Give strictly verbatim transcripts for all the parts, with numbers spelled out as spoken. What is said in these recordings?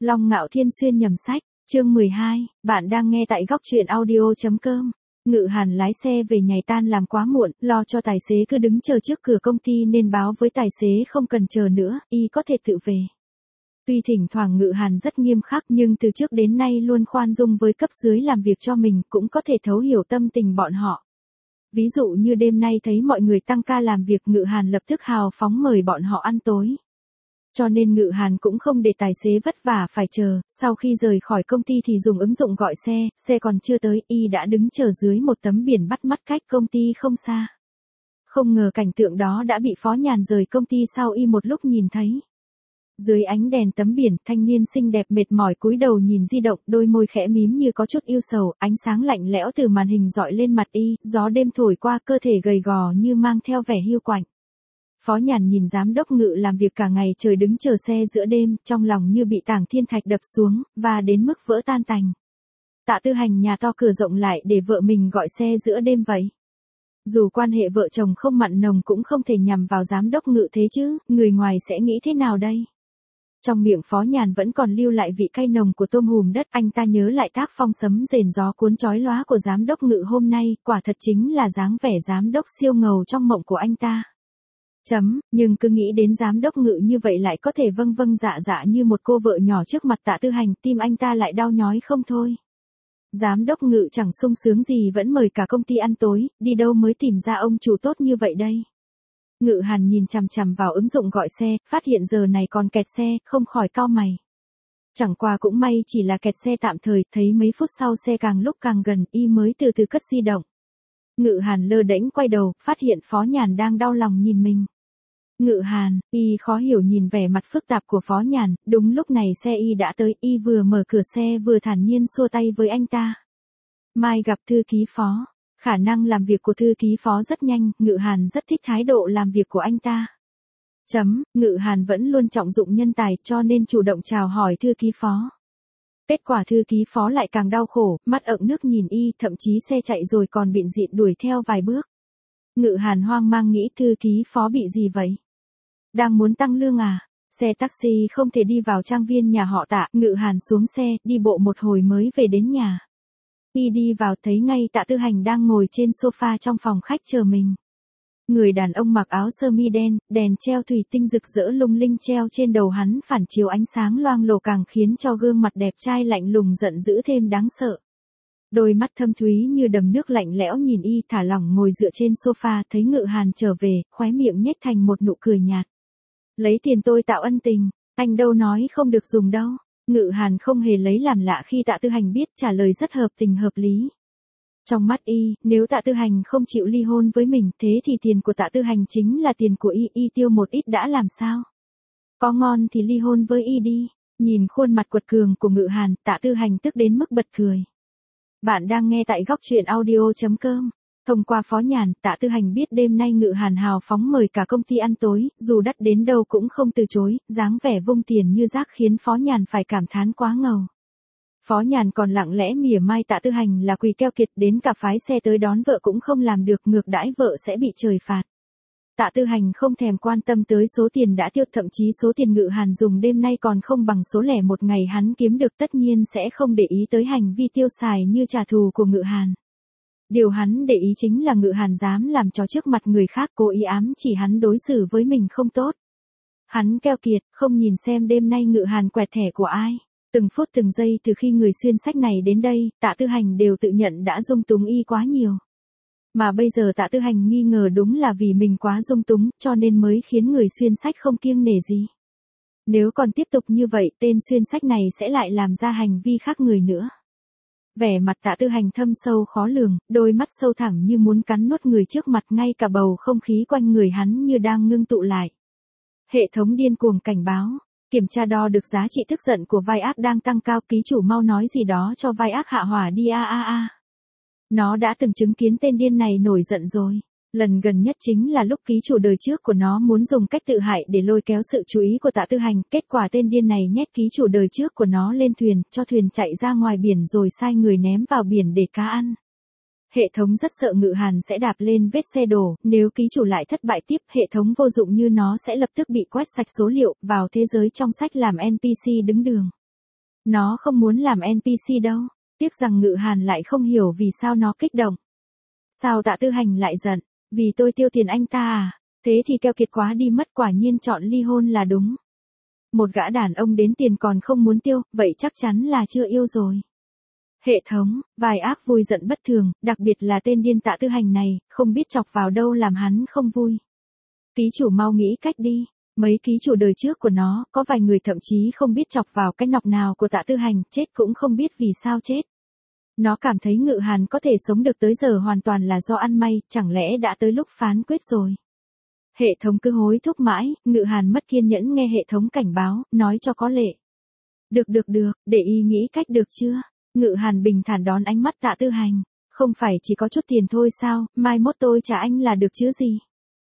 Long Ngạo Thiên xuyên nhầm sách, chương mười hai, bạn đang nghe tại góc truyện audio.com. Ngự Hàn lái xe về nhảy tan làm quá muộn, lo cho tài xế cứ đứng chờ trước cửa công ty nên báo với tài xế không cần chờ nữa, y có thể tự về. Tuy thỉnh thoảng Ngự Hàn rất nghiêm khắc nhưng từ trước đến nay luôn khoan dung với cấp dưới làm việc cho mình, cũng có thể thấu hiểu tâm tình bọn họ. Ví dụ như đêm nay thấy mọi người tăng ca làm việc, Ngự Hàn lập tức hào phóng mời bọn họ ăn tối. Cho nên Ngự Hàn cũng không để tài xế vất vả phải chờ, sau khi rời khỏi công ty thì dùng ứng dụng gọi xe, xe còn chưa tới, y đã đứng chờ dưới một tấm biển bắt mắt cách công ty không xa. Không ngờ cảnh tượng đó đã bị Phó Nhàn rời công ty sau y một lúc nhìn thấy. Dưới ánh đèn tấm biển, thanh niên xinh đẹp mệt mỏi cúi đầu nhìn di động, đôi môi khẽ mím như có chút yêu sầu, ánh sáng lạnh lẽo từ màn hình dọi lên mặt y, gió đêm thổi qua cơ thể gầy gò như mang theo vẻ hiu quạnh. Phó Nhàn nhìn giám đốc Ngự làm việc cả ngày trời đứng chờ xe giữa đêm, trong lòng như bị tảng thiên thạch đập xuống, và đến mức vỡ tan tành. Tạ Tư Hành nhà to cửa rộng lại để vợ mình gọi xe giữa đêm vậy. Dù quan hệ vợ chồng không mặn nồng cũng không thể nhằm vào giám đốc Ngự thế chứ, người ngoài sẽ nghĩ thế nào đây? Trong miệng Phó Nhàn vẫn còn lưu lại vị cay nồng của tôm hùm đất, anh ta nhớ lại tác phong sấm rền gió cuốn chói lóa của giám đốc Ngự hôm nay, quả thật chính là dáng vẻ giám đốc siêu ngầu trong mộng của anh ta. Chấm, nhưng cứ nghĩ đến giám đốc Ngự như vậy lại có thể vâng vâng dạ dạ như một cô vợ nhỏ trước mặt Tạ Tư Hành, tim anh ta lại đau nhói không thôi. Giám đốc Ngự chẳng sung sướng gì vẫn mời cả công ty ăn tối, đi đâu mới tìm ra ông chủ tốt như vậy đây. Ngự Hàn nhìn chằm chằm vào ứng dụng gọi xe, phát hiện giờ này còn kẹt xe, không khỏi cau mày. Chẳng qua cũng may chỉ là kẹt xe tạm thời, thấy mấy phút sau xe càng lúc càng gần, y mới từ từ cất di động. Ngự Hàn lơ đễnh quay đầu, phát hiện Phó Nhàn đang đau lòng nhìn mình. Ngự Hàn, y khó hiểu nhìn vẻ mặt phức tạp của Phó Nhàn, đúng lúc này xe y đã tới, y vừa mở cửa xe vừa thản nhiên xua tay với anh ta. Mai gặp thư ký Phó. Khả năng làm việc của thư ký Phó rất nhanh, Ngự Hàn rất thích thái độ làm việc của anh ta. Chấm, Ngự Hàn vẫn luôn trọng dụng nhân tài cho nên chủ động chào hỏi thư ký Phó. Kết quả thư ký Phó lại càng đau khổ, mắt ựng nước nhìn y, thậm chí xe chạy rồi còn bịn dịn đuổi theo vài bước. Ngự Hàn hoang mang nghĩ thư ký Phó bị gì vậy? Đang muốn tăng lương à? Xe taxi không thể đi vào trang viên nhà họ Tạ, Ngự Hàn xuống xe, đi bộ một hồi mới về đến nhà. Khi đi vào thấy ngay Tạ Tư Hành đang ngồi trên sofa trong phòng khách chờ mình. Người đàn ông mặc áo sơ mi đen, đèn treo thủy tinh rực rỡ lung linh treo trên đầu hắn phản chiếu ánh sáng loang lổ càng khiến cho gương mặt đẹp trai lạnh lùng giận dữ thêm đáng sợ. Đôi mắt thâm thúy như đầm nước lạnh lẽo nhìn y thả lỏng ngồi dựa trên sofa, thấy Ngự Hàn trở về, khóe miệng nhếch thành một nụ cười nhạt. Lấy tiền tôi tạo ân tình, anh đâu nói không được dùng đâu. Ngự Hàn không hề lấy làm lạ khi Tạ Tư Hành biết, trả lời rất hợp tình hợp lý. Trong mắt y, nếu Tạ Tư Hành không chịu ly hôn với mình, thế thì tiền của Tạ Tư Hành chính là tiền của y, y tiêu một ít đã làm sao? Có ngon thì ly hôn với y đi. Nhìn khuôn mặt quật cường của Ngự Hàn, Tạ Tư Hành tức đến mức bật cười. Bạn đang nghe tại góc truyện audio.com. Thông qua Phó Nhàn, Tạ Tư Hành biết đêm nay Ngự Hàn hào phóng mời cả công ty ăn tối, dù đắt đến đâu cũng không từ chối, dáng vẻ vung tiền như rác khiến Phó Nhàn phải cảm thán quá ngầu. Phó Nhàn còn lặng lẽ mỉa mai Tạ Tư Hành là quỳ keo kiệt, đến cả phái xe tới đón vợ cũng không làm được, ngược đãi vợ sẽ bị trời phạt. Tạ Tư Hành không thèm quan tâm tới số tiền đã tiêu, thậm chí số tiền Ngự Hàn dùng đêm nay còn không bằng số lẻ một ngày hắn kiếm được, tất nhiên sẽ không để ý tới hành vi tiêu xài như trả thù của Ngự Hàn. Điều hắn để ý chính là Ngự Hàn dám làm trò trước mặt người khác, cố ý ám chỉ hắn đối xử với mình không tốt. Hắn keo kiệt, không nhìn xem đêm nay Ngự Hàn quẹt thẻ của ai. Từng phút từng giây từ khi người xuyên sách này đến đây, Tạ Tư Hành đều tự nhận đã dung túng y quá nhiều. Mà bây giờ Tạ Tư Hành nghi ngờ đúng là vì mình quá dung túng, cho nên mới khiến người xuyên sách không kiêng nể gì. Nếu còn tiếp tục như vậy, tên xuyên sách này sẽ lại làm ra hành vi khác người nữa. Vẻ mặt Tạ Tư Hành thâm sâu khó lường, đôi mắt sâu thẳm như muốn cắn nuốt người trước mặt, ngay cả bầu không khí quanh người hắn như đang ngưng tụ lại. Hệ thống điên cuồng cảnh báo, kiểm tra đo được giá trị tức giận của vai ác đang tăng cao, ký chủ mau nói gì đó cho vai ác hạ hỏa đi a a a. Nó đã từng chứng kiến tên điên này nổi giận rồi. Lần gần nhất chính là lúc ký chủ đời trước của nó muốn dùng cách tự hại để lôi kéo sự chú ý của Tạ Tư Hành, kết quả tên điên này nhét ký chủ đời trước của nó lên thuyền, cho thuyền chạy ra ngoài biển rồi sai người ném vào biển để cá ăn. Hệ thống rất sợ Ngự Hàn sẽ đạp lên vết xe đổ, nếu ký chủ lại thất bại tiếp, hệ thống vô dụng như nó sẽ lập tức bị quét sạch số liệu, vào thế giới trong sách làm en pê xê đứng đường. Nó không muốn làm en pê xê đâu. Tiếc rằng Ngự Hàn lại không hiểu vì sao nó kích động. Sao Tạ Tư Hành lại giận? Vì tôi tiêu tiền anh ta à? Thế thì keo kiệt quá đi mất, quả nhiên chọn ly hôn là đúng. Một gã đàn ông đến tiền còn không muốn tiêu, vậy chắc chắn là chưa yêu rồi. Hệ thống, vài ác vui giận bất thường, đặc biệt là tên điên Tạ Tư Hành này, không biết chọc vào đâu làm hắn không vui. Ký chủ mau nghĩ cách đi. Mấy ký chủ đời trước của nó, có vài người thậm chí không biết chọc vào cái nọc nào của Tạ Tư Hành, chết cũng không biết vì sao chết. Nó cảm thấy Ngự Hàn có thể sống được tới giờ hoàn toàn là do ăn may, chẳng lẽ đã tới lúc phán quyết rồi. Hệ thống cứ hối thúc mãi, Ngự Hàn mất kiên nhẫn nghe hệ thống cảnh báo, nói cho có lệ. Được được được, để y nghĩ cách được chưa? Ngự Hàn bình thản đón ánh mắt Tạ Tư Hành. Không phải chỉ có chút tiền thôi sao, mai mốt tôi trả anh là được chứ gì.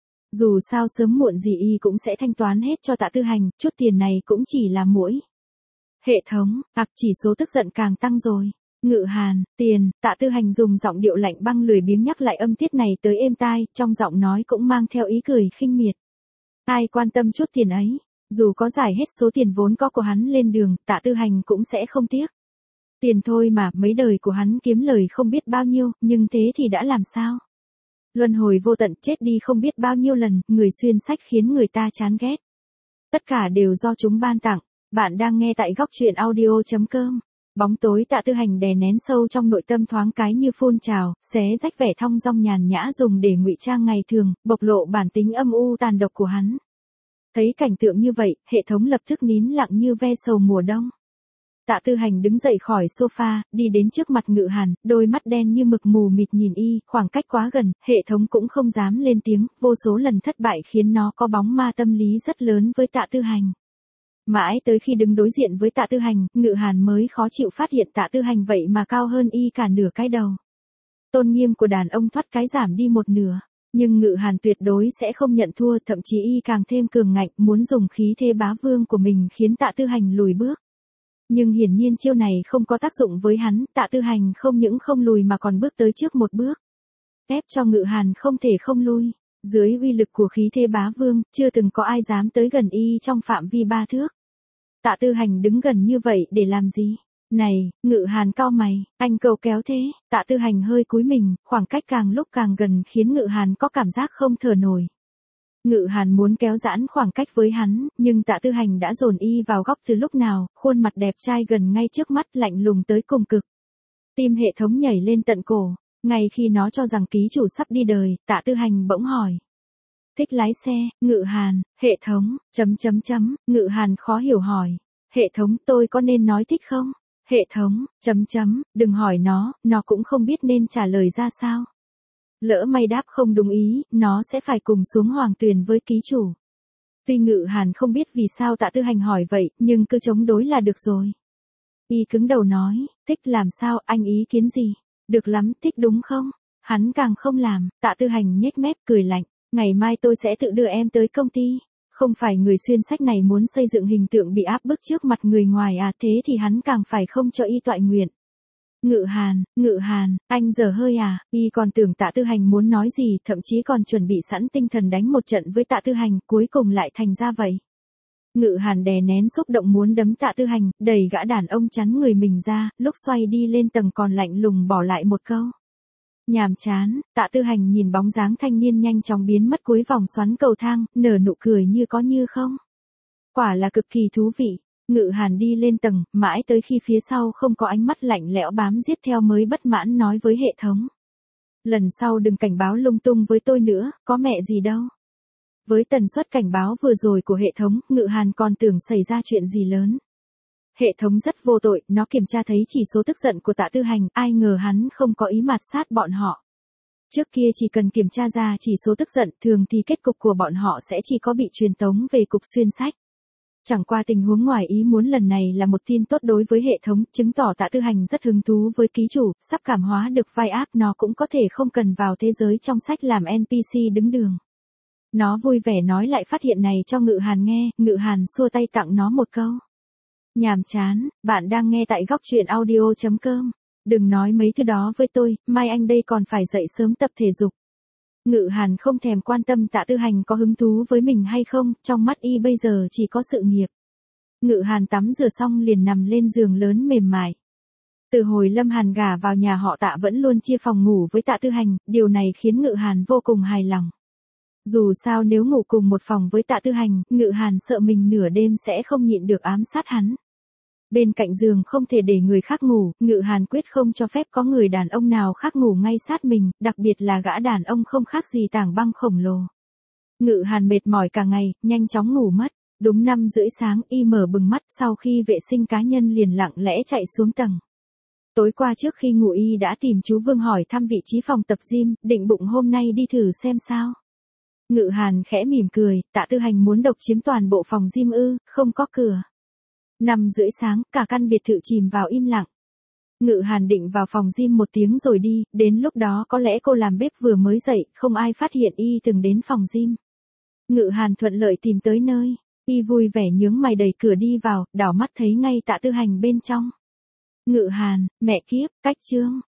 Dù sao sớm muộn gì y cũng sẽ thanh toán hết cho Tạ Tư Hành, chút tiền này cũng chỉ là muỗi. Hệ thống, ạc chỉ số tức giận càng tăng rồi. Ngự Hàn, tiền, Tạ Tư Hành dùng giọng điệu lạnh băng lười biếng nhắc lại âm tiết này tới êm tai, trong giọng nói cũng mang theo ý cười khinh miệt. Ai quan tâm chút tiền ấy, dù có giải hết số tiền vốn có của hắn lên đường, Tạ Tư Hành cũng sẽ không tiếc. Tiền thôi mà, mấy đời của hắn kiếm lời không biết bao nhiêu, nhưng thế thì đã làm sao? Luân hồi vô tận, chết đi không biết bao nhiêu lần, người xuyên sách khiến người ta chán ghét. Tất cả đều do chúng ban tặng. Bạn đang nghe tại góc truyện audio chấm com. Bóng tối Tạ Tư Hành đè nén sâu trong nội tâm thoáng cái như phun trào, xé rách vẻ thong dong nhàn nhã dùng để ngụy trang ngày thường, bộc lộ bản tính âm u tàn độc của hắn. Thấy cảnh tượng như vậy, hệ thống lập tức nín lặng như ve sầu mùa đông. Tạ Tư Hành đứng dậy khỏi sofa, đi đến trước mặt Ngự Hàn, đôi mắt đen như mực mù mịt nhìn y, khoảng cách quá gần, hệ thống cũng không dám lên tiếng, vô số lần thất bại khiến nó có bóng ma tâm lý rất lớn với Tạ Tư Hành. Mãi tới khi đứng đối diện với Tạ Tư Hành, Ngự Hàn mới khó chịu phát hiện Tạ Tư Hành vậy mà cao hơn y cả nửa cái đầu. Tôn nghiêm của đàn ông thoát cái giảm đi một nửa, nhưng Ngự Hàn tuyệt đối sẽ không nhận thua, thậm chí y càng thêm cường ngạnh, muốn dùng khí thế bá vương của mình khiến Tạ Tư Hành lùi bước. Nhưng hiển nhiên chiêu này không có tác dụng với hắn, Tạ Tư Hành không những không lùi mà còn bước tới trước một bước. Ép cho Ngự Hàn không thể không lui. Dưới uy lực của khí thế bá vương, chưa từng có ai dám tới gần y trong phạm vi ba thước. Tạ Tư Hành đứng gần như vậy để làm gì? Này, Ngự Hàn cau mày, anh cầu kéo thế. Tạ Tư Hành hơi cúi mình, khoảng cách càng lúc càng gần khiến Ngự Hàn có cảm giác không thở nổi. Ngự Hàn muốn kéo giãn khoảng cách với hắn, nhưng Tạ Tư Hành đã dồn y vào góc từ lúc nào, khuôn mặt đẹp trai gần ngay trước mắt lạnh lùng tới cùng cực. Tim hệ thống nhảy lên tận cổ, ngay khi nó cho rằng ký chủ sắp đi đời, Tạ Tư Hành bỗng hỏi. Thích lái xe, Ngự Hàn, hệ thống, chấm chấm chấm, Ngự Hàn khó hiểu hỏi. Hệ thống, tôi có nên nói thích không? Hệ thống, chấm chấm, đừng hỏi nó, nó cũng không biết nên trả lời ra sao. Lỡ may đáp không đúng ý, nó sẽ phải cùng xuống hoàng tuyền với ký chủ. Tuy Ngự Hàn không biết vì sao Tạ Tư Hành hỏi vậy, nhưng cứ chống đối là được rồi. Y cứng đầu nói, thích làm sao, anh ý kiến gì? Được lắm, thích đúng không? Hắn càng không làm, Tạ Tư Hành nhếch mép cười lạnh, ngày mai tôi sẽ tự đưa em tới công ty. Không phải người xuyên sách này muốn xây dựng hình tượng bị áp bức trước mặt người ngoài à, thế thì hắn càng phải không cho y toại nguyện. Ngự Hàn, Ngự Hàn, anh dở hơi à, y còn tưởng Tạ Tư Hành muốn nói gì, thậm chí còn chuẩn bị sẵn tinh thần đánh một trận với Tạ Tư Hành, cuối cùng lại thành ra vậy. Ngự Hàn đè nén xúc động muốn đấm Tạ Tư Hành, đẩy gã đàn ông chắn người mình ra, lúc xoay đi lên tầng còn lạnh lùng bỏ lại một câu. Nhàm chán. Tạ Tư Hành nhìn bóng dáng thanh niên nhanh chóng biến mất cuối vòng xoắn cầu thang, nở nụ cười như có như không. Quả là cực kỳ thú vị. Ngự Hàn đi lên tầng, mãi tới khi phía sau không có ánh mắt lạnh lẽo bám giết theo mới bất mãn nói với hệ thống. Lần sau đừng cảnh báo lung tung với tôi nữa, có mẹ gì đâu. Với tần suất cảnh báo vừa rồi của hệ thống, Ngự Hàn còn tưởng xảy ra chuyện gì lớn. Hệ thống rất vô tội, nó kiểm tra thấy chỉ số tức giận của Tạ Tư Hành, ai ngờ hắn không có ý mạt sát bọn họ. Trước kia chỉ cần kiểm tra ra chỉ số tức giận, thường thì kết cục của bọn họ sẽ chỉ có bị truyền tống về cục xuyên sách. Chẳng qua tình huống ngoài ý muốn lần này là một tin tốt đối với hệ thống, chứng tỏ Tạ Tư Hành rất hứng thú với ký chủ, sắp cảm hóa được vai ác, nó cũng có thể không cần vào thế giới trong sách làm en pê xê đứng đường. Nó vui vẻ nói lại phát hiện này cho Ngự Hàn nghe, Ngự Hàn xua tay tặng nó một câu. Nhàm chán, bạn đang nghe tại góc truyện audio chấm com. Đừng nói mấy thứ đó với tôi, mai anh đây còn phải dậy sớm tập thể dục. Ngự Hàn không thèm quan tâm Tạ Tư Hành có hứng thú với mình hay không, trong mắt y bây giờ chỉ có sự nghiệp. Ngự Hàn tắm rửa xong liền nằm lên giường lớn mềm mại. Từ hồi Lâm Hàn gả vào nhà họ Tạ vẫn luôn chia phòng ngủ với Tạ Tư Hành, điều này khiến Ngự Hàn vô cùng hài lòng. Dù sao nếu ngủ cùng một phòng với Tạ Tư Hành, Ngự Hàn sợ mình nửa đêm sẽ không nhịn được ám sát hắn. Bên cạnh giường không thể để người khác ngủ, Ngự Hàn quyết không cho phép có người đàn ông nào khác ngủ ngay sát mình, đặc biệt là gã đàn ông không khác gì tảng băng khổng lồ. Ngự Hàn mệt mỏi cả ngày, nhanh chóng ngủ mất. Đúng năm rưỡi sáng y mở bừng mắt, sau khi vệ sinh cá nhân liền lặng lẽ chạy xuống tầng. Tối qua trước khi ngủ y đã tìm chú Vương hỏi thăm vị trí phòng tập gym, định bụng hôm nay đi thử xem sao. Ngự Hàn khẽ mỉm cười, Tạ Tư Hành muốn độc chiếm toàn bộ phòng gym ư, không có cửa. Năm rưỡi sáng, cả căn biệt thự chìm vào im lặng. Ngự Hàn định vào phòng gym một tiếng rồi đi, đến lúc đó có lẽ cô làm bếp vừa mới dậy, không ai phát hiện y từng đến phòng gym. Ngự Hàn thuận lợi tìm tới nơi, y vui vẻ nhướng mày đẩy cửa đi vào, đảo mắt thấy ngay Tạ Tư Hành bên trong. Ngự Hàn, mẹ kiếp, cách chương.